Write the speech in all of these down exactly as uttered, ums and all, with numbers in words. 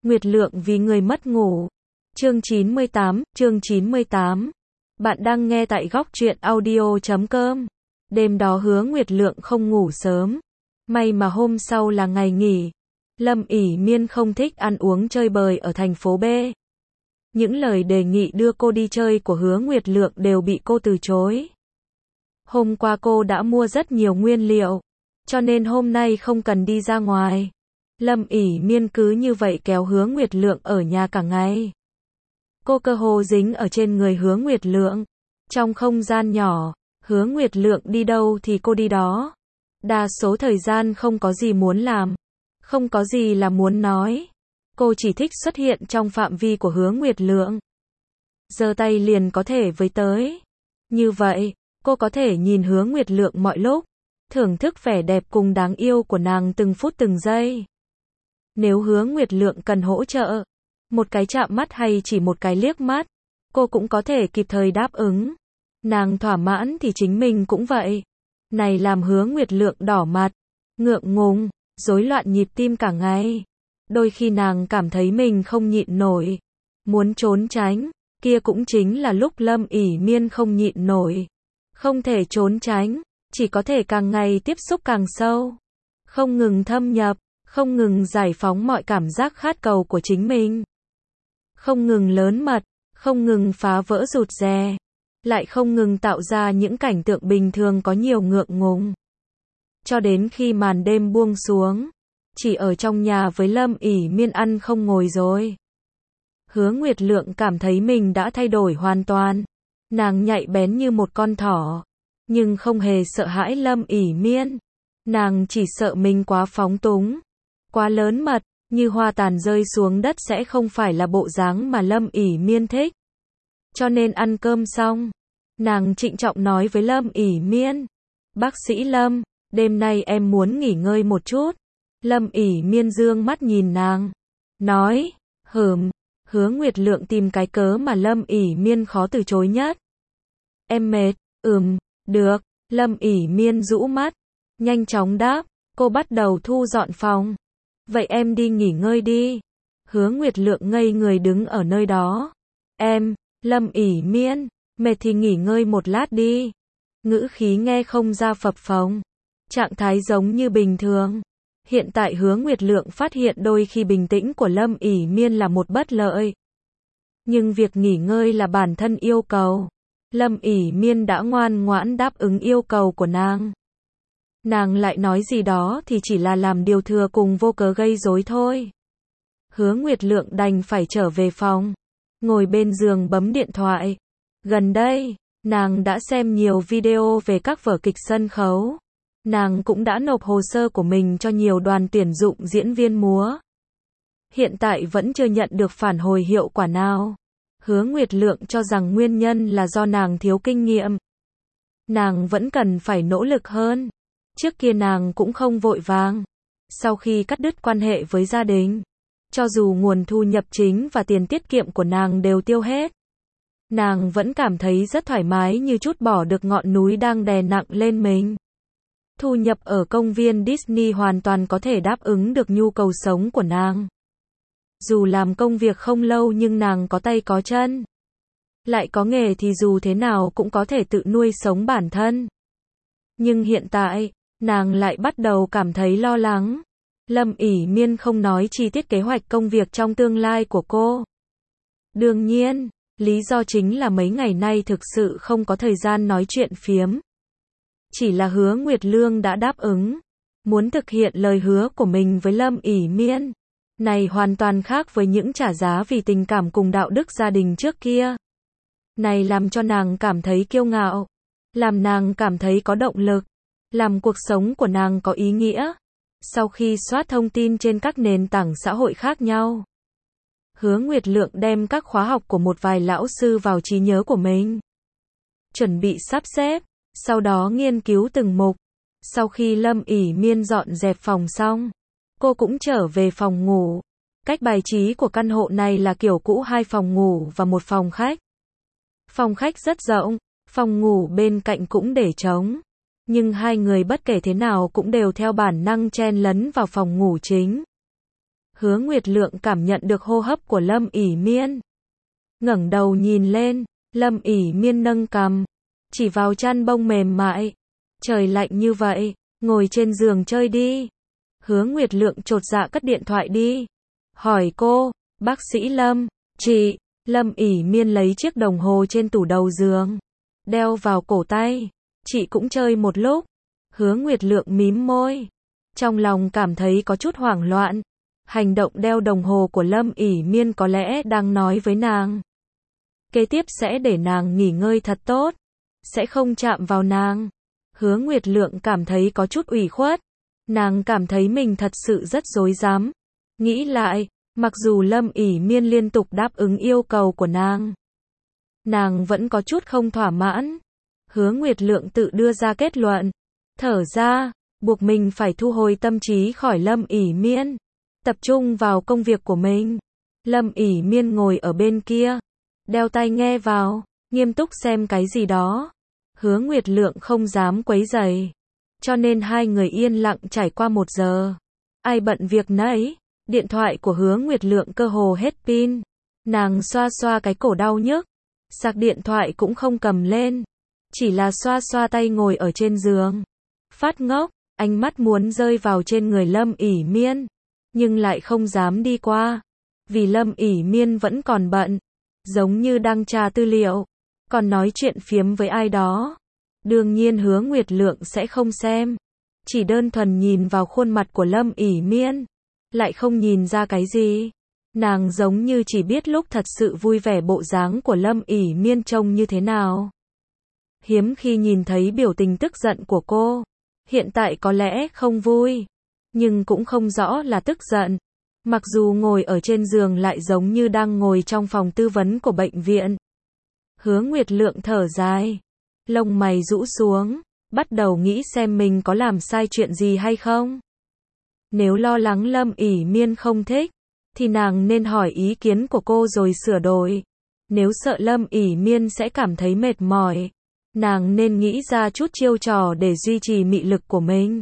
Nguyệt Lượng vì người mất ngủ. Chương chín mươi tám, chương chín mươi tám. Bạn đang nghe tại góc truyện audio chấm com. Đêm đó Hứa Nguyệt Lượng không ngủ sớm. May mà hôm sau là ngày nghỉ. Lâm ỉ Miên không thích ăn uống chơi bời ở thành phố B. Những lời đề nghị đưa cô đi chơi của Hứa Nguyệt Lượng đều bị cô từ chối. Hôm qua cô đã mua rất nhiều nguyên liệu, cho nên hôm nay không cần đi ra ngoài. Lâm ỉ Miên cứ như vậy kéo Hứa Nguyệt Lượng ở nhà cả ngày. Cô cơ hồ dính ở trên người Hứa Nguyệt Lượng. Trong không gian nhỏ, Hứa Nguyệt Lượng đi đâu thì cô đi đó. Đa số thời gian không có gì muốn làm, không có gì là muốn nói. Cô chỉ thích xuất hiện trong phạm vi của Hứa Nguyệt Lượng. Giơ tay liền có thể với tới. Như vậy, cô có thể nhìn Hứa Nguyệt Lượng mọi lúc, thưởng thức vẻ đẹp cùng đáng yêu của nàng từng phút từng giây. Nếu Hứa Nguyệt Lượng cần hỗ trợ, một cái chạm mắt hay chỉ một cái liếc mắt, cô cũng có thể kịp thời đáp ứng. Nàng thỏa mãn thì chính mình cũng vậy. Này làm Hứa Nguyệt Lượng đỏ mặt, ngượng ngùng, rối loạn nhịp tim cả ngày. Đôi khi nàng cảm thấy mình không nhịn nổi, muốn trốn tránh, kia cũng chính là lúc Lâm ỉ Miên không nhịn nổi. Không thể trốn tránh, chỉ có thể càng ngày tiếp xúc càng sâu, không ngừng thâm nhập, không ngừng giải phóng mọi cảm giác khát cầu của chính mình. Không ngừng lớn mật, không ngừng phá vỡ rụt rè, lại không ngừng tạo ra những cảnh tượng bình thường có nhiều ngượng ngùng. Cho đến khi màn đêm buông xuống, chỉ ở trong nhà với Lâm ỉ Miên ăn không ngồi rồi. Hứa Nguyệt Lượng cảm thấy mình đã thay đổi hoàn toàn. Nàng nhạy bén như một con thỏ, nhưng không hề sợ hãi Lâm ỉ Miên. Nàng chỉ sợ mình quá phóng túng, quá lớn mật, như hoa tàn rơi xuống đất sẽ không phải là bộ dáng mà Lâm ỉ Miên thích. Cho nên ăn cơm xong, nàng trịnh trọng nói với Lâm ỉ Miên: "Bác sĩ Lâm, đêm nay em muốn nghỉ ngơi một chút." Lâm ỉ Miên dương mắt nhìn nàng, nói: "Hừm." Hứa Nguyệt Lượng tìm cái cớ mà Lâm ỉ Miên khó từ chối nhất. "Em mệt." "Ừm, được." Lâm ỉ Miên rũ mắt, nhanh chóng đáp. Cô bắt đầu thu dọn phòng. "Vậy em đi nghỉ ngơi đi." Hứa Nguyệt Lượng ngây người đứng ở nơi đó. "Em." Lâm ỉ Miên: "Mệt thì nghỉ ngơi một lát đi." Ngữ khí nghe không ra phập phồng, trạng thái giống như bình thường. Hiện tại Hứa Nguyệt Lượng phát hiện đôi khi bình tĩnh của Lâm ỉ Miên là một bất lợi. Nhưng việc nghỉ ngơi là bản thân yêu cầu. Lâm ỉ Miên đã ngoan ngoãn đáp ứng yêu cầu của nàng. Nàng lại nói gì đó thì chỉ là làm điều thừa cùng vô cớ gây rối thôi. Hứa Nguyệt Lượng đành phải trở về phòng, ngồi bên giường bấm điện thoại. Gần đây, nàng đã xem nhiều video về các vở kịch sân khấu. Nàng cũng đã nộp hồ sơ của mình cho nhiều đoàn tuyển dụng diễn viên múa. Hiện tại vẫn chưa nhận được phản hồi hiệu quả nào. Hứa Nguyệt Lượng cho rằng nguyên nhân là do nàng thiếu kinh nghiệm. Nàng vẫn cần phải nỗ lực hơn. Trước kia nàng cũng không vội vàng. Sau khi cắt đứt quan hệ với gia đình, cho dù nguồn thu nhập chính và tiền tiết kiệm của nàng đều tiêu hết, nàng vẫn cảm thấy rất thoải mái, như trút bỏ được ngọn núi đang đè nặng lên mình. Thu nhập ở công viên Disney hoàn toàn có thể đáp ứng được nhu cầu sống của nàng. Dù làm công việc không lâu nhưng nàng có tay có chân, lại có nghề thì dù thế nào cũng có thể tự nuôi sống bản thân. Nhưng hiện tại, nàng lại bắt đầu cảm thấy lo lắng. Lâm ỉ Miên không nói chi tiết kế hoạch công việc trong tương lai của cô. Đương nhiên, lý do chính là mấy ngày nay thực sự không có thời gian nói chuyện phiếm. Chỉ là Hứa Nguyệt Lượng đã đáp ứng, muốn thực hiện lời hứa của mình với Lâm ỉ Miên. Này hoàn toàn khác với những trả giá vì tình cảm cùng đạo đức gia đình trước kia. Này làm cho nàng cảm thấy kiêu ngạo, làm nàng cảm thấy có động lực, làm cuộc sống của nàng có ý nghĩa. Sau khi soát thông tin trên các nền tảng xã hội khác nhau, Hứa Nguyệt Lượng đem các khóa học của một vài lão sư vào trí nhớ của mình, chuẩn bị sắp xếp, sau đó nghiên cứu từng mục. Sau khi Lâm ỉ Miên dọn dẹp phòng xong, cô cũng trở về phòng ngủ. Cách bài trí của căn hộ này là kiểu cũ, hai phòng ngủ và một phòng khách. Phòng khách rất rộng, phòng ngủ bên cạnh cũng để trống. Nhưng hai người bất kể thế nào cũng đều theo bản năng chen lấn vào phòng ngủ chính. Hứa Nguyệt Lượng cảm nhận được hô hấp của Lâm ỉ Miên. Ngẩng đầu nhìn lên, Lâm ỉ Miên nâng cằm, chỉ vào chăn bông mềm mại. Trời lạnh như vậy, ngồi trên giường chơi đi. Hứa Nguyệt Lượng chột dạ cất điện thoại đi. Hỏi cô, bác sĩ Lâm, chị, Lâm ỉ Miên lấy chiếc đồng hồ trên tủ đầu giường, đeo vào cổ tay. Chị cũng chơi một lúc. Hứa Nguyệt Lượng mím môi, trong lòng cảm thấy có chút hoảng loạn. Hành động đeo đồng hồ của Lâm ỉ Miên có lẽ đang nói với nàng. Kế tiếp sẽ để nàng nghỉ ngơi thật tốt, sẽ không chạm vào nàng. Hứa Nguyệt Lượng cảm thấy có chút ủy khuất. Nàng cảm thấy mình thật sự rất rối rắm. Nghĩ lại, mặc dù Lâm ỉ Miên liên tục đáp ứng yêu cầu của nàng, nàng vẫn có chút không thỏa mãn. Hứa Nguyệt Lượng tự đưa ra kết luận, thở ra, buộc mình phải thu hồi tâm trí khỏi Lâm ỉ Miên, tập trung vào công việc của mình. Lâm ỉ Miên ngồi ở bên kia, đeo tai nghe vào, nghiêm túc xem cái gì đó. Hứa Nguyệt Lượng không dám quấy rầy, cho nên hai người yên lặng trải qua một giờ. Ai bận việc nấy. Điện thoại của Hứa Nguyệt Lượng cơ hồ hết pin. Nàng xoa xoa cái cổ đau nhức, sạc điện thoại cũng không cầm lên, chỉ là xoa xoa tay ngồi ở trên giường. Phát ngốc, ánh mắt muốn rơi vào trên người Lâm ỉ Miên, nhưng lại không dám đi qua, vì Lâm ỉ Miên vẫn còn bận, giống như đang tra tư liệu, còn nói chuyện phiếm với ai đó. Đương nhiên Hứa Nguyệt Lượng sẽ không xem, chỉ đơn thuần nhìn vào khuôn mặt của Lâm ỉ Miên, lại không nhìn ra cái gì. Nàng giống như chỉ biết lúc thật sự vui vẻ bộ dáng của Lâm ỉ Miên trông như thế nào. Hiếm khi nhìn thấy biểu tình tức giận của cô. Hiện tại có lẽ không vui, nhưng cũng không rõ là tức giận. Mặc dù ngồi ở trên giường lại giống như đang ngồi trong phòng tư vấn của bệnh viện. Hứa Nguyệt Lượng thở dài, lông mày rũ xuống, bắt đầu nghĩ xem mình có làm sai chuyện gì hay không. Nếu lo lắng Lâm ỉ Miên không thích, thì nàng nên hỏi ý kiến của cô rồi sửa đổi. Nếu sợ Lâm ỉ Miên sẽ cảm thấy mệt mỏi, nàng nên nghĩ ra chút chiêu trò để duy trì mị lực của mình.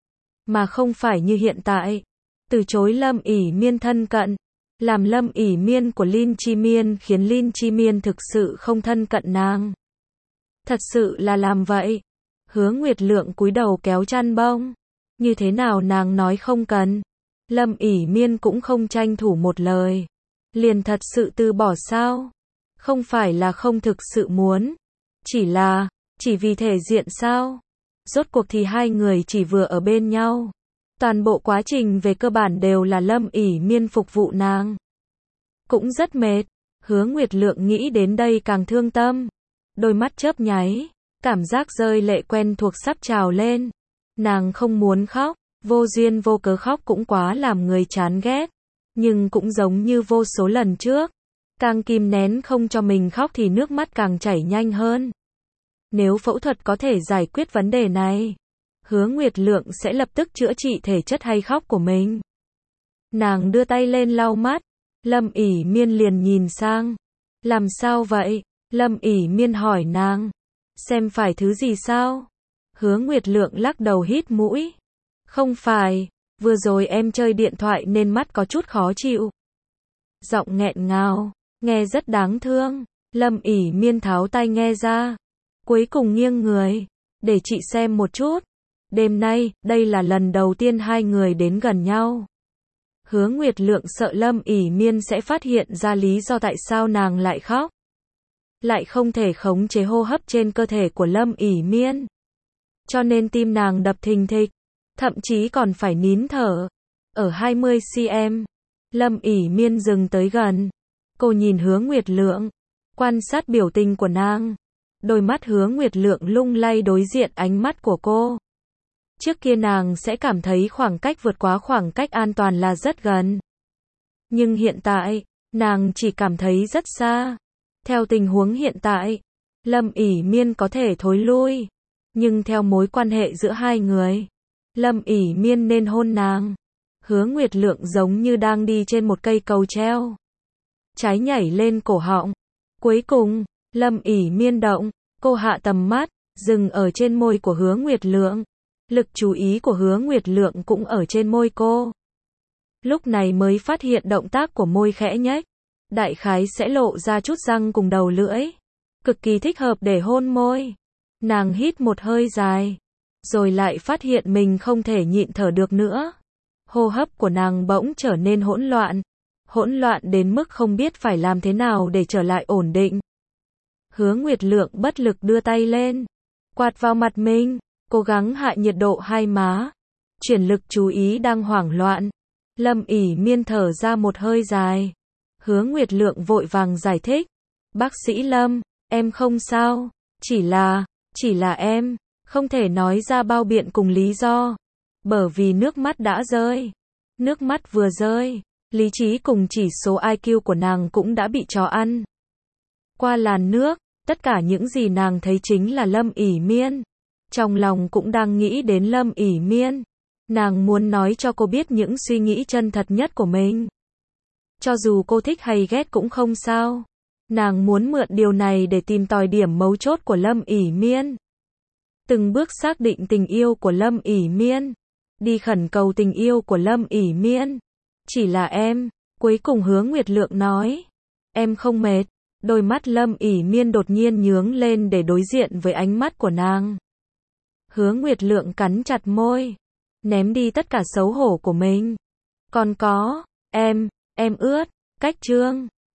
Mà không phải như hiện tại, từ chối Lâm ỉ Miên thân cận, làm Lâm ỉ Miên của Lin Chi Miên khiến Lin Chi Miên thực sự không thân cận nàng. Thật sự là làm vậy. Hứa Nguyệt Lượng cúi đầu kéo chăn bông. Như thế nào nàng nói không cần. Lâm ỉ Miên cũng không tranh thủ một lời. Liền thật sự từ bỏ sao? Không phải là không thực sự muốn. Chỉ là, chỉ vì thể diện sao? Rốt cuộc thì hai người chỉ vừa ở bên nhau. Toàn bộ quá trình về cơ bản đều là Lâm ỉ Miên phục vụ nàng. Cũng rất mệt. Hứa Nguyệt Lượng nghĩ đến đây càng thương tâm. Đôi mắt chớp nháy. Cảm giác rơi lệ quen thuộc sắp trào lên. Nàng không muốn khóc. Vô duyên vô cớ khóc cũng quá làm người chán ghét. Nhưng cũng giống như vô số lần trước. Càng kìm nén không cho mình khóc thì nước mắt càng chảy nhanh hơn. Nếu phẫu thuật có thể giải quyết vấn đề này, Hứa Nguyệt Lượng sẽ lập tức chữa trị thể chất hay khóc của mình. Nàng đưa tay lên lau mắt. Lâm ỉ Miên liền nhìn sang. Làm sao vậy? Lâm ỉ Miên hỏi nàng. Xem phải thứ gì sao? Hứa Nguyệt Lượng lắc đầu hít mũi. Không phải, vừa rồi em chơi điện thoại nên mắt có chút khó chịu. Giọng nghẹn ngào, nghe rất đáng thương. Lâm ỉ Miên tháo tai nghe ra. Cuối cùng nghiêng người, để chị xem một chút. Đêm nay, đây là lần đầu tiên hai người đến gần nhau. Hứa Nguyệt Lượng sợ Lâm ỉ Miên sẽ phát hiện ra lý do tại sao nàng lại khóc. Lại không thể khống chế hô hấp trên cơ thể của Lâm ỉ Miên. Cho nên tim nàng đập thình thịch, thậm chí còn phải nín thở. Ở hai mươi xăng-ti-mét, Lâm ỉ Miên dừng tới gần. Cô nhìn Hứa Nguyệt Lượng, quan sát biểu tình của nàng. Đôi mắt Hứa Nguyệt Lượng lung lay đối diện ánh mắt của cô. Trước kia nàng sẽ cảm thấy khoảng cách vượt quá khoảng cách an toàn là rất gần. Nhưng hiện tại, nàng chỉ cảm thấy rất xa. Theo tình huống hiện tại, Lâm ỉ Miên có thể thối lui. Nhưng theo mối quan hệ giữa hai người, Lâm ỉ Miên nên hôn nàng. Hứa Nguyệt Lượng giống như đang đi trên một cây cầu treo. Trái nhảy lên cổ họng. Cuối cùng, Lâm ỉ Miên động, cô hạ tầm mắt, dừng ở trên môi của Hứa Nguyệt Lượng. Lực chú ý của Hứa Nguyệt Lượng cũng ở trên môi cô. Lúc này mới phát hiện động tác của môi khẽ nhếch, đại khái sẽ lộ ra chút răng cùng đầu lưỡi. Cực kỳ thích hợp để hôn môi. Nàng hít một hơi dài, rồi lại phát hiện mình không thể nhịn thở được nữa. Hô hấp của nàng bỗng trở nên hỗn loạn. Hỗn loạn đến mức không biết phải làm thế nào để trở lại ổn định. Hứa Nguyệt Lượng bất lực đưa tay lên, quạt vào mặt mình, cố gắng hạ nhiệt độ hai má, chuyển lực chú ý đang hoảng loạn. Lâm ỉ miên thở ra một hơi dài. Hứa Nguyệt Lượng vội vàng giải thích. Bác sĩ Lâm, em không sao, chỉ là, chỉ là em, không thể nói ra bao biện cùng lý do. Bởi vì nước mắt đã rơi. Nước mắt vừa rơi, lý trí cùng chỉ số i kiu của nàng cũng đã bị chó ăn. Qua làn nước, tất cả những gì nàng thấy chính là Lâm ỉ miên. Trong lòng cũng đang nghĩ đến Lâm ỉ miên. Nàng muốn nói cho cô biết những suy nghĩ chân thật nhất của mình. Cho dù cô thích hay ghét cũng không sao. Nàng muốn mượn điều này để tìm tòi điểm mấu chốt của Lâm ỉ miên. Từng bước xác định tình yêu của Lâm ỉ miên. Đi khẩn cầu tình yêu của Lâm ỉ miên. Chỉ là em, cuối cùng Hứa Nguyệt Lượng nói. Em không mệt. Đôi mắt Lâm ỉ miên đột nhiên nhướng lên để đối diện với ánh mắt của nàng. Hứa Nguyệt Lượng cắn chặt môi, ném đi tất cả xấu hổ của mình. Còn có, em, em ướt, cách chương.